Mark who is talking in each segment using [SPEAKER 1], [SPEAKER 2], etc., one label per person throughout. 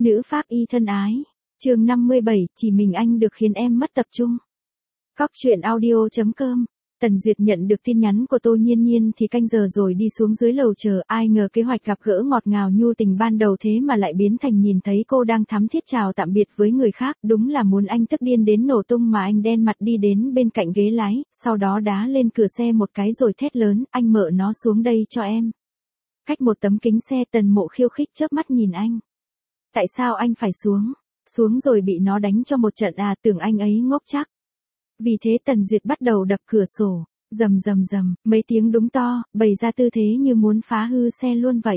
[SPEAKER 1] Nữ pháp y thân ái. Chương 57, chỉ mình anh được khiến em mất tập trung. Cóc truyện audio.com. Tần Duyệt nhận được tin nhắn của Tô Nhiên Nhiên thì canh giờ rồi đi xuống dưới lầu chờ, ai ngờ kế hoạch gặp gỡ ngọt ngào nhu tình ban đầu thế mà lại biến thành nhìn thấy cô đang thắm thiết chào tạm biệt với người khác, đúng là muốn anh tức điên đến nổ tung mà anh đen mặt đi đến bên cạnh ghế lái, sau đó đá lên cửa xe một cái rồi thét lớn, anh mở nó xuống đây cho em. Cách một tấm kính xe Tần Mộ khiêu khích chớp mắt nhìn anh. Tại sao anh phải xuống? Xuống rồi bị nó đánh cho một trận à, tưởng anh ấy ngốc chắc. Vì thế Tần Duyệt bắt đầu đập cửa sổ, rầm rầm rầm, mấy tiếng đúng to, bày ra tư thế như muốn phá hư xe luôn vậy.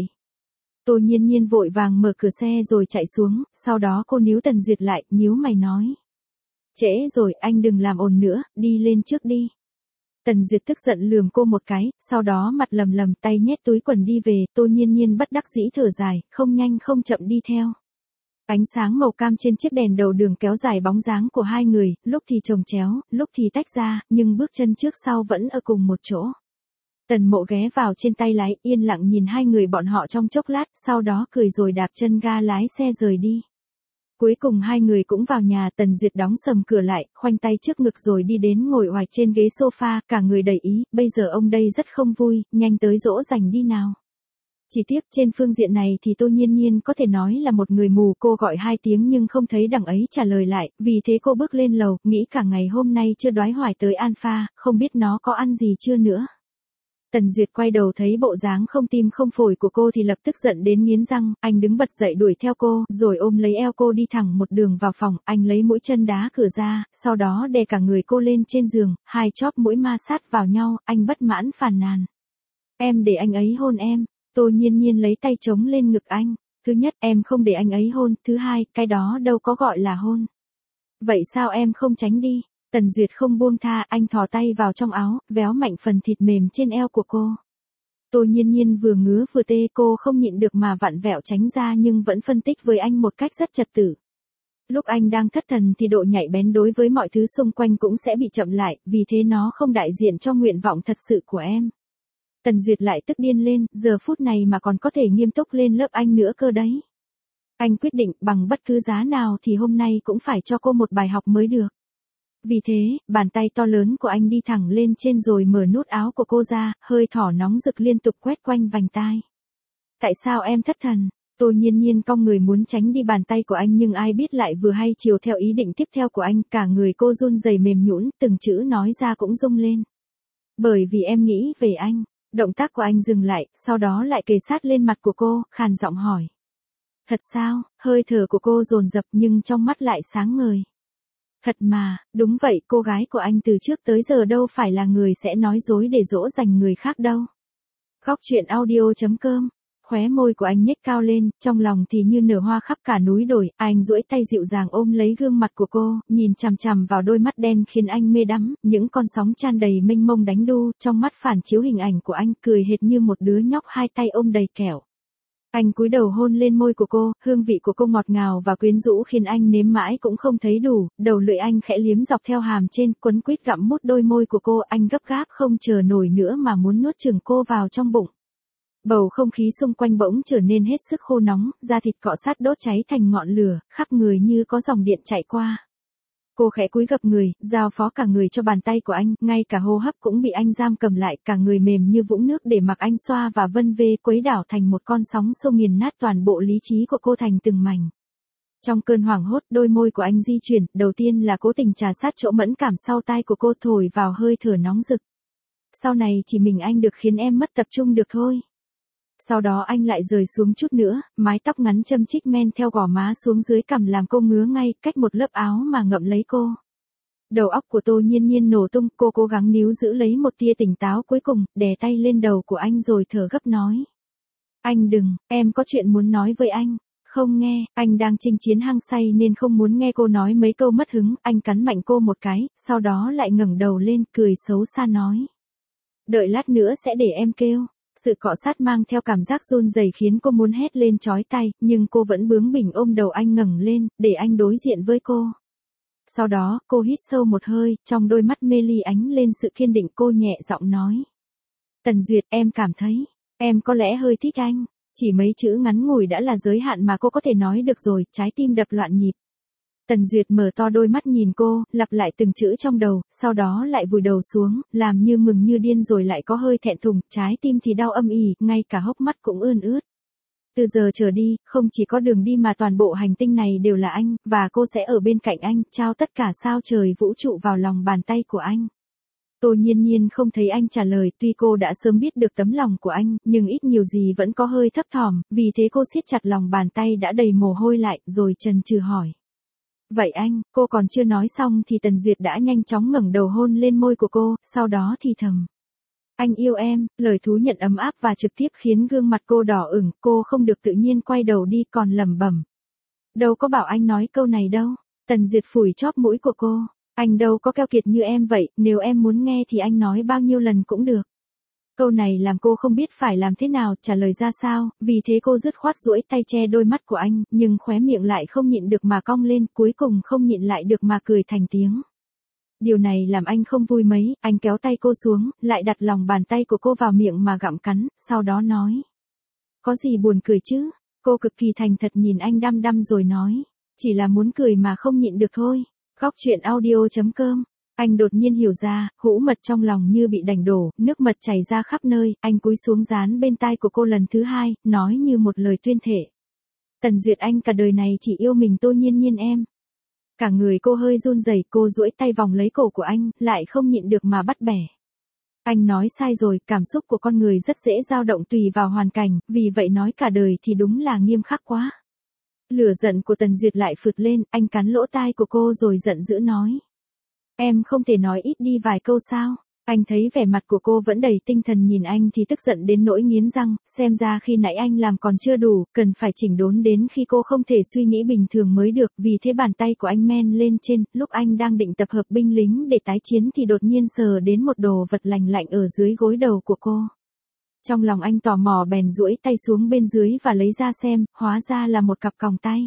[SPEAKER 1] Tô Nhiên Nhiên vội vàng mở cửa xe rồi chạy xuống, sau đó cô níu Tần Duyệt lại, nhíu mày nói. Trễ rồi, anh đừng làm ồn nữa, đi lên trước đi. Tần Duyệt tức giận lườm cô một cái, sau đó mặt lầm lầm tay nhét túi quần đi về, Tô Nhiên Nhiên bất đắc dĩ thở dài, không nhanh không chậm đi theo. Ánh sáng màu cam trên chiếc đèn đầu đường kéo dài bóng dáng của hai người, lúc thì chồng chéo, lúc thì tách ra, nhưng bước chân trước sau vẫn ở cùng một chỗ. Tần Mộ ghé vào trên tay lái, yên lặng nhìn hai người bọn họ trong chốc lát, sau đó cười rồi đạp chân ga lái xe rời đi. Cuối cùng hai người cũng vào nhà, Tần Duyệt đóng sầm cửa lại, khoanh tay trước ngực rồi đi đến ngồi oạch trên ghế sofa, cả người đầy ý, bây giờ ông đây rất không vui, nhanh tới dỗ dành đi nào. Chỉ tiếc trên phương diện này thì Tô Nhiên Nhiên có thể nói là một người mù, cô gọi 2 tiếng nhưng không thấy đằng ấy trả lời lại, vì thế cô bước lên lầu, nghĩ cả ngày hôm nay chưa đoái hoài tới Alpha, không biết nó có ăn gì chưa nữa. Tần Duyệt quay đầu thấy bộ dáng không tim không phổi của cô thì lập tức giận đến nghiến răng, anh đứng bật dậy đuổi theo cô, rồi ôm lấy eo cô đi thẳng một đường vào phòng, anh lấy mũi chân đá cửa ra, sau đó đè cả người cô lên trên giường, hai chóp mũi ma sát vào nhau, anh bất mãn phàn nàn. Em để anh ấy hôn em. Tô Nhiên Nhiên lấy tay chống lên ngực anh. Thứ nhất, em không để anh ấy hôn, thứ hai, cái đó đâu có gọi là hôn. Vậy sao em không tránh đi? Tần Duyệt không buông tha, anh thò tay vào trong áo, véo mạnh phần thịt mềm trên eo của cô. Tô Nhiên Nhiên vừa ngứa vừa tê, cô không nhịn được mà vặn vẹo tránh ra nhưng vẫn phân tích với anh một cách rất trật tự. Lúc anh đang thất thần thì độ nhạy bén đối với mọi thứ xung quanh cũng sẽ bị chậm lại, vì thế nó không đại diện cho nguyện vọng thật sự của em. Tần Duyệt lại tức điên lên, giờ phút này mà còn có thể nghiêm túc lên lớp anh nữa cơ đấy. Anh quyết định bằng bất cứ giá nào thì hôm nay cũng phải cho cô một bài học mới được. Vì thế, bàn tay to lớn của anh đi thẳng lên trên rồi mở nút áo của cô ra, hơi thở nóng rực liên tục quét quanh vành tai. Tại sao em thất thần? Tô Nhiên Nhiên cong người muốn tránh đi bàn tay của anh nhưng ai biết lại vừa hay chiều theo ý định tiếp theo của anh, cả người cô run rẩy mềm nhũn, từng chữ nói ra cũng rung lên. Bởi vì em nghĩ về anh. Động tác của anh dừng lại, sau đó lại kề sát lên mặt của cô, khàn giọng hỏi. Thật sao? Hơi thở của cô dồn dập nhưng trong mắt lại sáng ngời. Thật mà, đúng vậy, cô gái của anh từ trước tới giờ đâu phải là người sẽ nói dối để dỗ dành người khác đâu. Cóc truyện audio.com. Khóe môi của anh nhếch cao lên, trong lòng thì như nở hoa khắp cả núi đồi, anh duỗi tay dịu dàng ôm lấy gương mặt của cô, nhìn chằm chằm vào đôi mắt đen khiến anh mê đắm, những con sóng tràn đầy mênh mông đánh đu, trong mắt phản chiếu hình ảnh của anh, cười hệt như một đứa nhóc hai tay ôm đầy kẹo. Anh cúi đầu hôn lên môi của cô, hương vị của cô ngọt ngào và quyến rũ khiến anh nếm mãi cũng không thấy đủ, đầu lưỡi anh khẽ liếm dọc theo hàm trên, quấn quýt gặm mút đôi môi của cô, anh gấp gáp không chờ nổi nữa mà muốn nuốt chửng cô vào trong bụng. Bầu không khí xung quanh bỗng trở nên hết sức khô nóng, da thịt cọ sát đốt cháy thành ngọn lửa, khắp người như có dòng điện chạy qua. Cô khẽ cúi gập người, giao phó cả người cho bàn tay của anh, ngay cả hô hấp cũng bị anh giam cầm lại, cả người mềm như vũng nước để mặc anh xoa và vân vê quấy đảo thành một con sóng xô nghiền nát toàn bộ lý trí của cô thành từng mảnh. Trong cơn hoảng hốt, đôi môi của anh di chuyển, đầu tiên là cố tình trà sát chỗ mẫn cảm sau tai của cô, thổi vào hơi thở nóng rực. Sau này chỉ mình anh được khiến em mất tập trung được thôi. Sau đó anh lại rời xuống chút nữa, mái tóc ngắn châm chích men theo gò má xuống dưới cằm làm cô ngứa ngay, cách một lớp áo mà ngậm lấy cô. Đầu óc của Tô Nhiên Nhiên nổ tung, cô cố gắng níu giữ lấy một tia tỉnh táo cuối cùng, đè tay lên đầu của anh rồi thở gấp nói. Anh đừng, em có chuyện muốn nói với anh. Không nghe, anh đang chinh chiến hăng say nên không muốn nghe cô nói mấy câu mất hứng, anh cắn mạnh cô một cái, sau đó lại ngẩng đầu lên, cười xấu xa nói. Đợi lát nữa sẽ để em kêu. Sự cọ sát mang theo cảm giác run rẩy khiến cô muốn hét lên chói tai, nhưng cô vẫn bướng bỉnh ôm đầu anh ngẩng lên, để anh đối diện với cô. Sau đó, cô hít sâu một hơi, trong đôi mắt mê ly ánh lên sự kiên định, cô nhẹ giọng nói. Tần Duyệt, em cảm thấy, em có lẽ hơi thích anh. Chỉ mấy chữ ngắn ngủi đã là giới hạn mà cô có thể nói được rồi, trái tim đập loạn nhịp. Tần Duyệt mở to đôi mắt nhìn cô, lặp lại từng chữ trong đầu, sau đó lại vùi đầu xuống, làm như mừng như điên rồi lại có hơi thẹn thùng, trái tim thì đau âm ỉ, ngay cả hốc mắt cũng ươn ướt. Từ giờ trở đi, không chỉ có đường đi mà toàn bộ hành tinh này đều là anh, và cô sẽ ở bên cạnh anh, trao tất cả sao trời vũ trụ vào lòng bàn tay của anh. Tô Nhiên Nhiên không thấy anh trả lời, tuy cô đã sớm biết được tấm lòng của anh, nhưng ít nhiều gì vẫn có hơi thấp thỏm, vì thế cô siết chặt lòng bàn tay đã đầy mồ hôi lại, rồi chần chừ hỏi. Vậy anh, cô còn chưa nói xong thì Tần Duyệt đã nhanh chóng ngẩng đầu hôn lên môi của cô, sau đó thì thầm. Anh yêu em, lời thú nhận ấm áp và trực tiếp khiến gương mặt cô đỏ ửng, cô không được tự nhiên quay đầu đi còn lẩm bẩm. Đâu có bảo anh nói câu này đâu. Tần Duyệt phủi chóp mũi của cô. Anh đâu có keo kiệt như em vậy, nếu em muốn nghe thì anh nói bao nhiêu lần cũng được. Câu này làm cô không biết phải làm thế nào, trả lời ra sao, vì thế cô dứt khoát duỗi tay che đôi mắt của anh, nhưng khóe miệng lại không nhịn được mà cong lên, cuối cùng không nhịn lại được mà cười thành tiếng. Điều này làm anh không vui mấy, anh kéo tay cô xuống, lại đặt lòng bàn tay của cô vào miệng mà gặm cắn, sau đó nói. Có gì buồn cười chứ? Cô cực kỳ thành thật nhìn anh đăm đăm rồi nói. Chỉ là muốn cười mà không nhịn được thôi. Góc chuyện audio.com. Anh đột nhiên hiểu ra, hũ mật trong lòng như bị đành đổ, nước mật chảy ra khắp nơi, anh cúi xuống dán bên tai của cô lần thứ hai, nói như một lời tuyên thệ. Tần Duyệt, anh cả đời này chỉ yêu mình Tô Nhiên Nhiên em. Cả người cô hơi run rẩy, cô duỗi tay vòng lấy cổ của anh, lại không nhịn được mà bắt bẻ. Anh nói sai rồi, cảm xúc của con người rất dễ dao động tùy vào hoàn cảnh, vì vậy nói cả đời thì đúng là nghiêm khắc quá. Lửa giận của Tần Duyệt lại phụt lên, anh cắn lỗ tai của cô rồi giận dữ nói. Em không thể nói ít đi vài câu sao? Anh thấy vẻ mặt của cô vẫn đầy tinh thần nhìn anh thì tức giận đến nỗi nghiến răng, xem ra khi nãy anh làm còn chưa đủ, cần phải chỉnh đốn đến khi cô không thể suy nghĩ bình thường mới được, vì thế bàn tay của anh men lên trên, lúc anh đang định tập hợp binh lính để tái chiến thì đột nhiên sờ đến một đồ vật lành lạnh ở dưới gối đầu của cô. Trong lòng anh tò mò bèn duỗi tay xuống bên dưới và lấy ra xem, hóa ra là một cặp còng tay.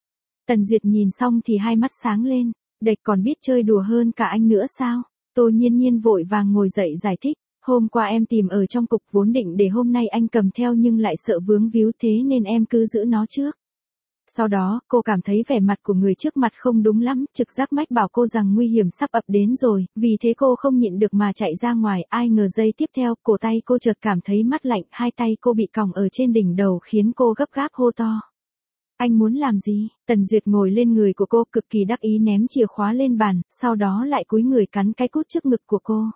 [SPEAKER 1] Tần Duyệt nhìn xong thì hai mắt sáng lên, đệch còn biết chơi đùa hơn cả anh nữa sao? Tô Nhiên Nhiên vội vàng ngồi dậy giải thích, hôm qua em tìm ở trong cục vốn định để hôm nay anh cầm theo nhưng lại sợ vướng víu thế nên em cứ giữ nó trước. Sau đó, cô cảm thấy vẻ mặt của người trước mặt không đúng lắm, trực giác mách bảo cô rằng nguy hiểm sắp ập đến rồi, vì thế cô không nhịn được mà chạy ra ngoài, ai ngờ giây tiếp theo, cổ tay cô chợt cảm thấy mát lạnh, hai tay cô bị còng ở trên đỉnh đầu khiến cô gấp gáp hô to. Anh muốn làm gì? Tần Duyệt ngồi lên người của cô cực kỳ đắc ý ném chìa khóa lên bàn, sau đó lại cúi người cắn cái cút trước ngực của cô.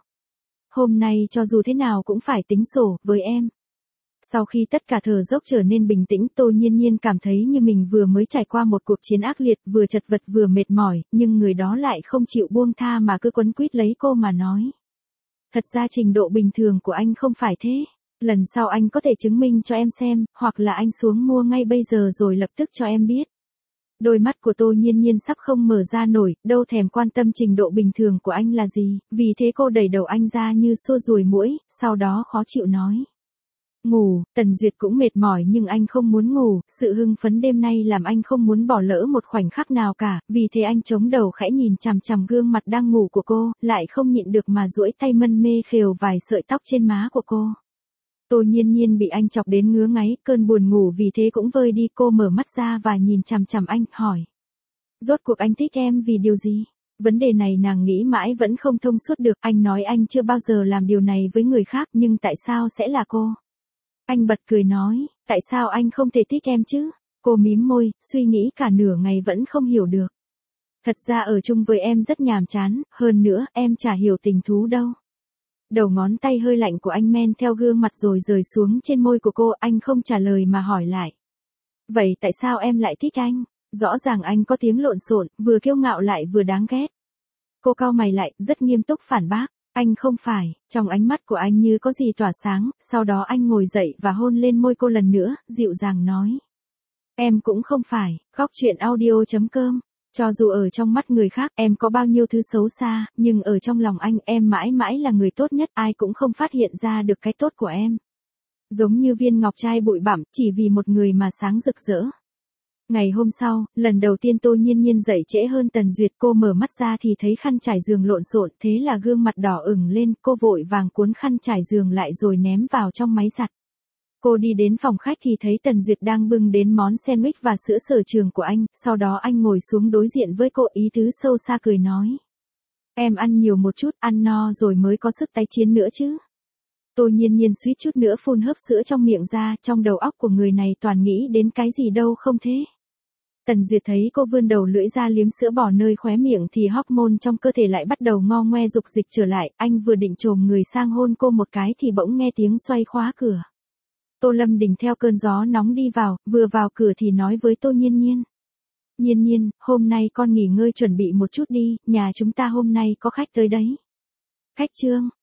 [SPEAKER 1] Hôm nay cho dù thế nào cũng phải tính sổ với em. Sau khi tất cả thở dốc trở nên bình tĩnh, Tô Nhiên Nhiên cảm thấy như mình vừa mới trải qua một cuộc chiến ác liệt, vừa chật vật vừa mệt mỏi, nhưng người đó lại không chịu buông tha mà cứ quấn quýt lấy cô mà nói. Thật ra trình độ bình thường của anh không phải thế. Lần sau anh có thể chứng minh cho em xem, hoặc là anh xuống mua ngay bây giờ rồi lập tức cho em biết. Đôi mắt của Tô Nhiên Nhiên sắp không mở ra nổi, đâu thèm quan tâm trình độ bình thường của anh là gì, vì thế cô đẩy đầu anh ra như xua ruồi muỗi, sau đó khó chịu nói. Ngủ, Tần Duyệt cũng mệt mỏi nhưng anh không muốn ngủ, sự hưng phấn đêm nay làm anh không muốn bỏ lỡ một khoảnh khắc nào cả, vì thế anh chống đầu khẽ nhìn chằm chằm gương mặt đang ngủ của cô, lại không nhịn được mà duỗi tay mân mê khều vài sợi tóc trên má của cô. Tô Nhiên Nhiên bị anh chọc đến ngứa ngáy, cơn buồn ngủ vì thế cũng vơi đi, cô mở mắt ra và nhìn chằm chằm anh, hỏi. Rốt cuộc anh thích em vì điều gì? Vấn đề này nàng nghĩ mãi vẫn không thông suốt được, anh nói anh chưa bao giờ làm điều này với người khác nhưng tại sao sẽ là cô? Anh bật cười nói, tại sao anh không thể thích em chứ? Cô mím môi, suy nghĩ cả nửa ngày vẫn không hiểu được. Thật ra ở chung với em rất nhàm chán, hơn nữa em chả hiểu tình thú đâu. Đầu ngón tay hơi lạnh của anh men theo gương mặt rồi rời xuống trên môi của cô, anh không trả lời mà hỏi lại. Vậy tại sao em lại thích anh? Rõ ràng anh có tiếng lộn xộn, vừa kiêu ngạo lại vừa đáng ghét. Cô cau mày lại, rất nghiêm túc phản bác. Anh không phải, trong ánh mắt của anh như có gì tỏa sáng, sau đó anh ngồi dậy và hôn lên môi cô lần nữa, dịu dàng nói. Em cũng không phải, góc chuyện audio.com. Cho dù ở trong mắt người khác em có bao nhiêu thứ xấu xa, nhưng ở trong lòng anh em mãi mãi là người tốt nhất, ai cũng không phát hiện ra được cái tốt của em. Giống như viên ngọc trai bụi bặm, chỉ vì một người mà sáng rực rỡ. Ngày hôm sau, lần đầu tiên Tô Nhiên Nhiên dậy trễ hơn Tần Duyệt, cô mở mắt ra thì thấy khăn trải giường lộn xộn, thế là gương mặt đỏ ửng lên, cô vội vàng cuốn khăn trải giường lại rồi ném vào trong máy giặt. Cô đi đến phòng khách thì thấy Tần Duyệt đang bưng đến món sandwich và sữa sở trường của anh, sau đó anh ngồi xuống đối diện với cô, ý tứ sâu xa cười nói. Em ăn nhiều một chút, ăn no rồi mới có sức tái chiến nữa chứ. Tô Nhiên Nhiên suýt chút nữa phun hớp sữa trong miệng ra, trong đầu óc của người này toàn nghĩ đến cái gì đâu không thế. Tần Duyệt thấy cô vươn đầu lưỡi ra liếm sữa bò nơi khóe miệng thì hormone trong cơ thể lại bắt đầu ngo ngoe dục dịch trở lại, anh vừa định chồm người sang hôn cô một cái thì bỗng nghe tiếng xoay khóa cửa. Tô Lâm Đình theo cơn gió nóng đi vào, vừa vào cửa thì nói với Tô Nhiên Nhiên. Nhiên Nhiên, hôm nay con nghỉ ngơi chuẩn bị một chút đi, nhà chúng ta hôm nay có khách tới đấy. Khách Trương,